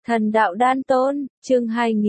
Thần đạo đan tôn, chương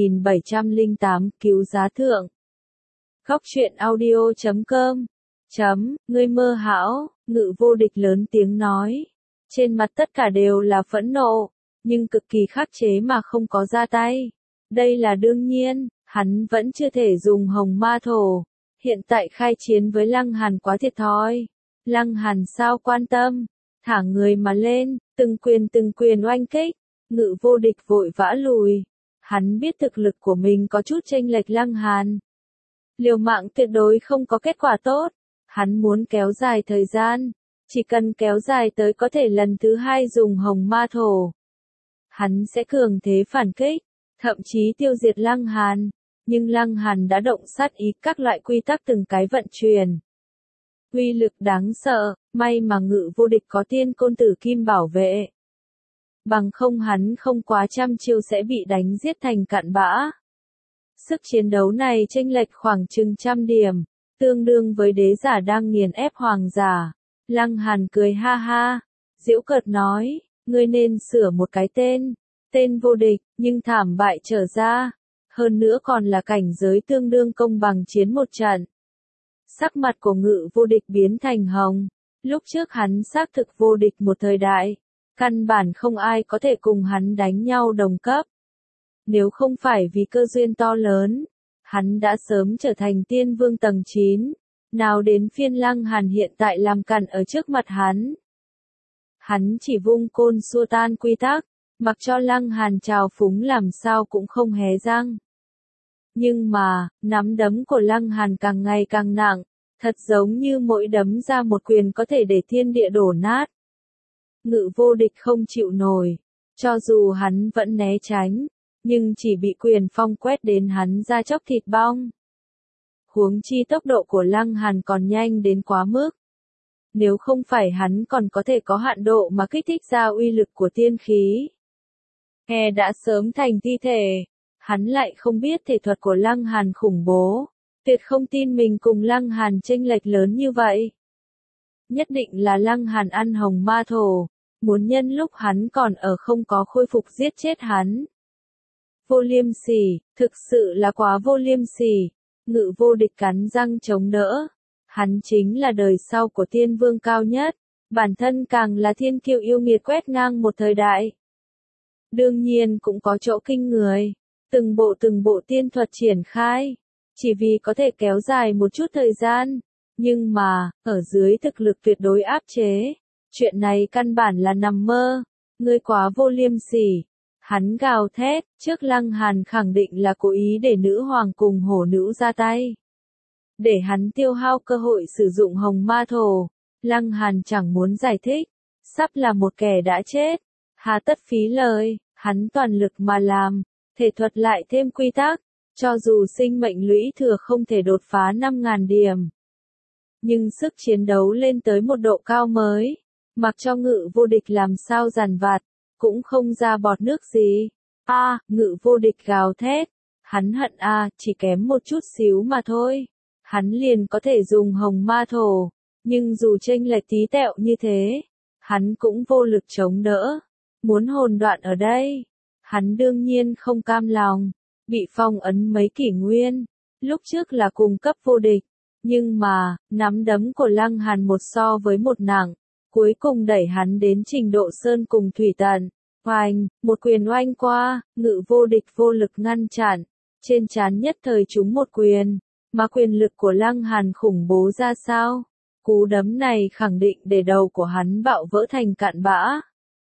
2708, cứu giá thượng. Góc truyện audio.com. Ngươi mơ hão, Ngự Vô Địch lớn tiếng nói. Trên mặt tất cả đều là phẫn nộ, nhưng cực kỳ khắc chế mà không có ra tay. Đây là đương nhiên, hắn vẫn chưa thể dùng hồng ma thổ. Hiện tại khai chiến với Lăng Hàn quá thiệt thòi. Lăng Hàn sao quan tâm, thả người mà lên, từng quyền oanh kích. Ngự Vô Địch vội vã lùi. Hắn biết thực lực của mình có chút chênh lệch Lăng Hàn. Liều mạng tuyệt đối không có kết quả tốt. Hắn muốn kéo dài thời gian. Chỉ cần kéo dài tới có thể lần thứ hai dùng hồng ma thổ. Hắn sẽ cường thế phản kích, thậm chí tiêu diệt Lăng Hàn. Nhưng Lăng Hàn đã động sát ý các loại quy tắc từng cái vận chuyển. Uy lực đáng sợ, may mà Ngự Vô Địch có Tiên Côn Tử Kim bảo vệ. Bằng không hắn không quá trăm chiêu sẽ bị đánh giết thành cặn bã. Sức chiến đấu này chênh lệch khoảng chừng 100 điểm, tương đương với đế giả đang nghiền ép hoàng giả. Lăng Hàn cười ha ha, giễu cợt nói, ngươi nên sửa một cái tên vô địch, nhưng thảm bại trở ra. Hơn nữa còn là cảnh giới tương đương công bằng chiến một trận. Sắc mặt của Ngự Vô Địch biến thành hồng. Lúc trước hắn xác thực vô địch một thời đại. Căn bản không ai có thể cùng hắn đánh nhau đồng cấp. Nếu không phải vì cơ duyên to lớn, hắn đã sớm trở thành tiên vương tầng 9. Nào đến phiên Lăng Hàn hiện tại làm cản ở trước mặt hắn. Hắn chỉ vung côn xua tan quy tắc, mặc cho Lăng Hàn trào phúng làm sao cũng không hé răng. Nhưng mà, nắm đấm của Lăng Hàn càng ngày càng nặng, thật giống như mỗi đấm ra một quyền có thể để thiên địa đổ nát. Ngự Vô Địch không chịu nổi, cho dù hắn vẫn né tránh, nhưng chỉ bị quyền phong quét đến hắn da chóc thịt bong. Huống chi tốc độ của Lăng Hàn còn nhanh đến quá mức. Nếu không phải hắn còn có thể có hạn độ mà kích thích ra uy lực của tiên khí. He đã sớm thành thi thể, hắn lại không biết thể thuật của Lăng Hàn khủng bố, tuyệt không tin mình cùng Lăng Hàn chênh lệch lớn như vậy. Nhất định là Lăng Hàn ăn hồng ma thổ, muốn nhân lúc hắn còn ở không có khôi phục giết chết hắn. Vô liêm sỉ, thực sự là quá vô liêm sỉ. Ngự Vô Địch cắn răng chống đỡ. Hắn chính là đời sau của tiên vương cao nhất, bản thân càng là thiên kiêu yêu nghiệt quét ngang một thời đại. Đương nhiên cũng có chỗ kinh người, từng bộ tiên thuật triển khai, chỉ vì có thể kéo dài một chút thời gian. Nhưng mà, ở dưới thực lực tuyệt đối áp chế, chuyện này căn bản là nằm mơ. Ngươi quá vô liêm sỉ. Hắn gào thét, trước Lăng Hàn khẳng định là cố ý để nữ hoàng cùng hổ nữ ra tay. Để hắn tiêu hao cơ hội sử dụng hồng ma thổ. Lăng Hàn chẳng muốn giải thích, sắp là một kẻ đã chết. Hà tất phí lời, hắn toàn lực mà làm, thể thuật lại thêm quy tắc, cho dù sinh mệnh lũy thừa không thể đột phá 5.000 điểm. Nhưng sức chiến đấu lên tới một độ cao mới, mặc cho Ngự Vô Địch làm sao giàn vặt, cũng không ra bọt nước gì. Ngự Vô Địch gào thét, hắn hận chỉ kém một chút xíu mà thôi. Hắn liền có thể dùng hồng ma thổ, nhưng dù chênh lệch tí tẹo như thế, hắn cũng vô lực chống đỡ. Muốn hồn đoạn ở đây, hắn đương nhiên không cam lòng, bị phong ấn mấy kỷ nguyên, lúc trước là cùng cấp vô địch, nhưng mà, nắm đấm của Lăng Hàn một so với một nặng, cuối cùng đẩy hắn đến trình độ sơn cùng thủy tận. Oanh, một quyền oanh qua, Ngự Vô Địch vô lực ngăn chặn, trên trán nhất thời trúng một quyền, mà quyền lực của Lăng Hàn khủng bố ra sao? Cú đấm này khẳng định để đầu của hắn bạo vỡ thành cặn bã.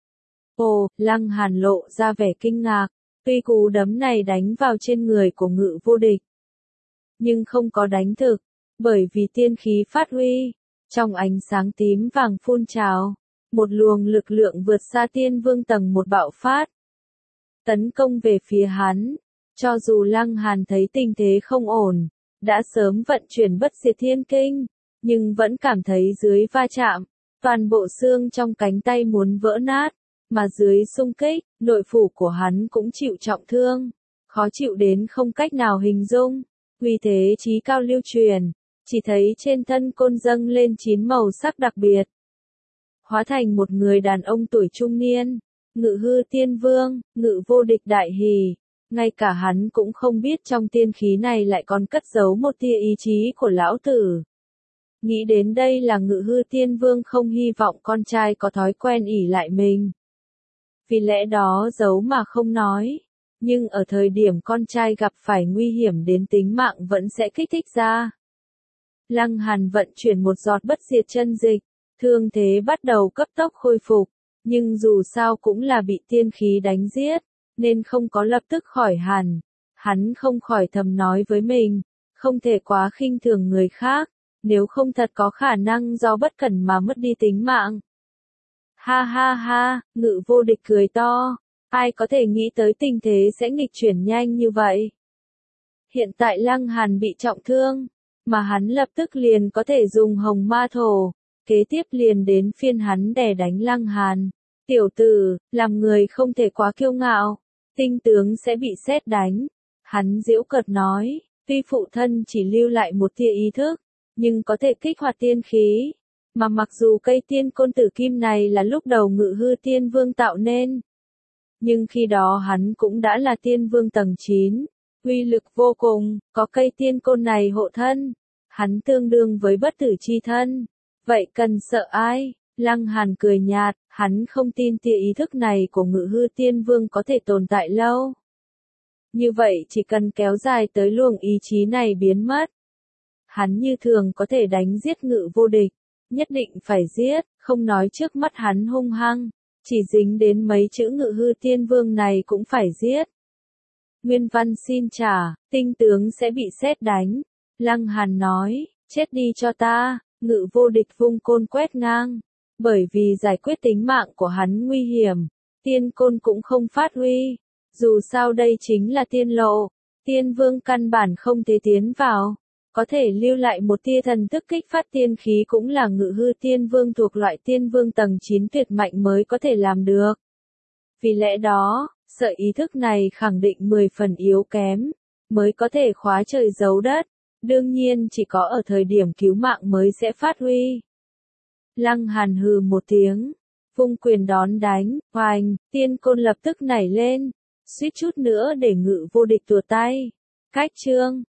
Lăng Hàn lộ ra vẻ kinh ngạc, tuy cú đấm này đánh vào trên người của Ngự Vô Địch, nhưng không có đánh thực, bởi vì tiên khí phát huy, trong ánh sáng tím vàng phun trào, một luồng lực lượng vượt xa tiên vương tầng 1 bạo phát, tấn công về phía hắn. Cho dù Lăng Hàn thấy tình thế không ổn, đã sớm vận chuyển bất diệt thiên kinh, nhưng vẫn cảm thấy dưới va chạm, toàn bộ xương trong cánh tay muốn vỡ nát, mà dưới xung kích, nội phủ của hắn cũng chịu trọng thương, khó chịu đến không cách nào hình dung. Uy thế chí cao lưu truyền, chỉ thấy trên thân côn dâng lên 9 màu sắc đặc biệt, hóa thành một người đàn ông tuổi trung niên, Ngự hư tiên vương, ngự vô địch đại hỉ. Ngay cả hắn cũng không biết trong tiên khí này lại còn cất giấu một tia ý chí của lão tử. Nghĩ đến đây là ngự hư tiên vương không hy vọng con trai có thói quen ỷ lại mình. Vì lẽ đó giấu mà không nói. Nhưng ở thời điểm con trai gặp phải nguy hiểm đến tính mạng vẫn sẽ kích thích ra. Lăng Hàn vận chuyển một giọt bất diệt chân dịch, thương thế bắt đầu cấp tốc khôi phục, nhưng dù sao cũng là bị tiên khí đánh giết, nên không có lập tức khỏi hẳn. Hắn không khỏi thầm nói với mình, không thể quá khinh thường người khác, nếu không thật có khả năng do bất cẩn mà mất đi tính mạng. Ha ha ha, ngự vô địch cười to, ai có thể nghĩ tới tình thế sẽ nghịch chuyển nhanh như vậy. Hiện tại Lăng Hàn bị trọng thương, mà hắn lập tức liền có thể dùng hồng ma thổ, kế tiếp liền đến phiên hắn đè đánh Lăng Hàn. Tiểu tử, làm người không thể quá kiêu ngạo, tinh tướng sẽ bị sét đánh. Hắn giễu cợt nói, tuy phụ thân chỉ lưu lại một tia ý thức, nhưng có thể kích hoạt tiên khí. Mà mặc dù cây tiên côn tử kim này là lúc đầu ngự hư tiên vương tạo nên, nhưng khi đó hắn cũng đã là tiên vương tầng 9, uy lực vô cùng, có cây tiên côn này hộ thân, hắn tương đương với bất tử chi thân. Vậy cần sợ ai? Lăng Hàn cười nhạt, hắn không tin tia ý thức này của ngự hư tiên vương có thể tồn tại lâu. Như vậy chỉ cần kéo dài tới luồng ý chí này biến mất, hắn như thường có thể đánh giết ngự vô địch, nhất định phải giết, không nói trước mắt hắn hung hăng, chỉ dính đến mấy chữ ngự hư tiên vương này cũng phải giết. Nguyên văn xin trả, tinh tướng sẽ bị sét đánh. Lăng Hàn nói, chết đi cho ta, ngự vô địch vung côn quét ngang. Bởi vì giải quyết tính mạng của hắn nguy hiểm, tiên côn cũng không phát huy. Dù sao đây chính là tiên lộ, tiên vương căn bản không thể tiến vào. Có thể lưu lại một tia thần thức kích phát tiên khí cũng là ngự hư tiên vương thuộc loại tiên vương tầng 9 tuyệt mạnh mới có thể làm được. Vì lẽ đó, sợi ý thức này khẳng định 10 phần yếu kém, mới có thể khóa trời giấu đất. Đương nhiên chỉ có ở thời điểm cứu mạng mới sẽ phát huy. Lăng Hàn hừ một tiếng, vung quyền đón đánh, oành, tiên côn lập tức nảy lên, suýt chút nữa để ngự vô địch tuột tay. Cách chương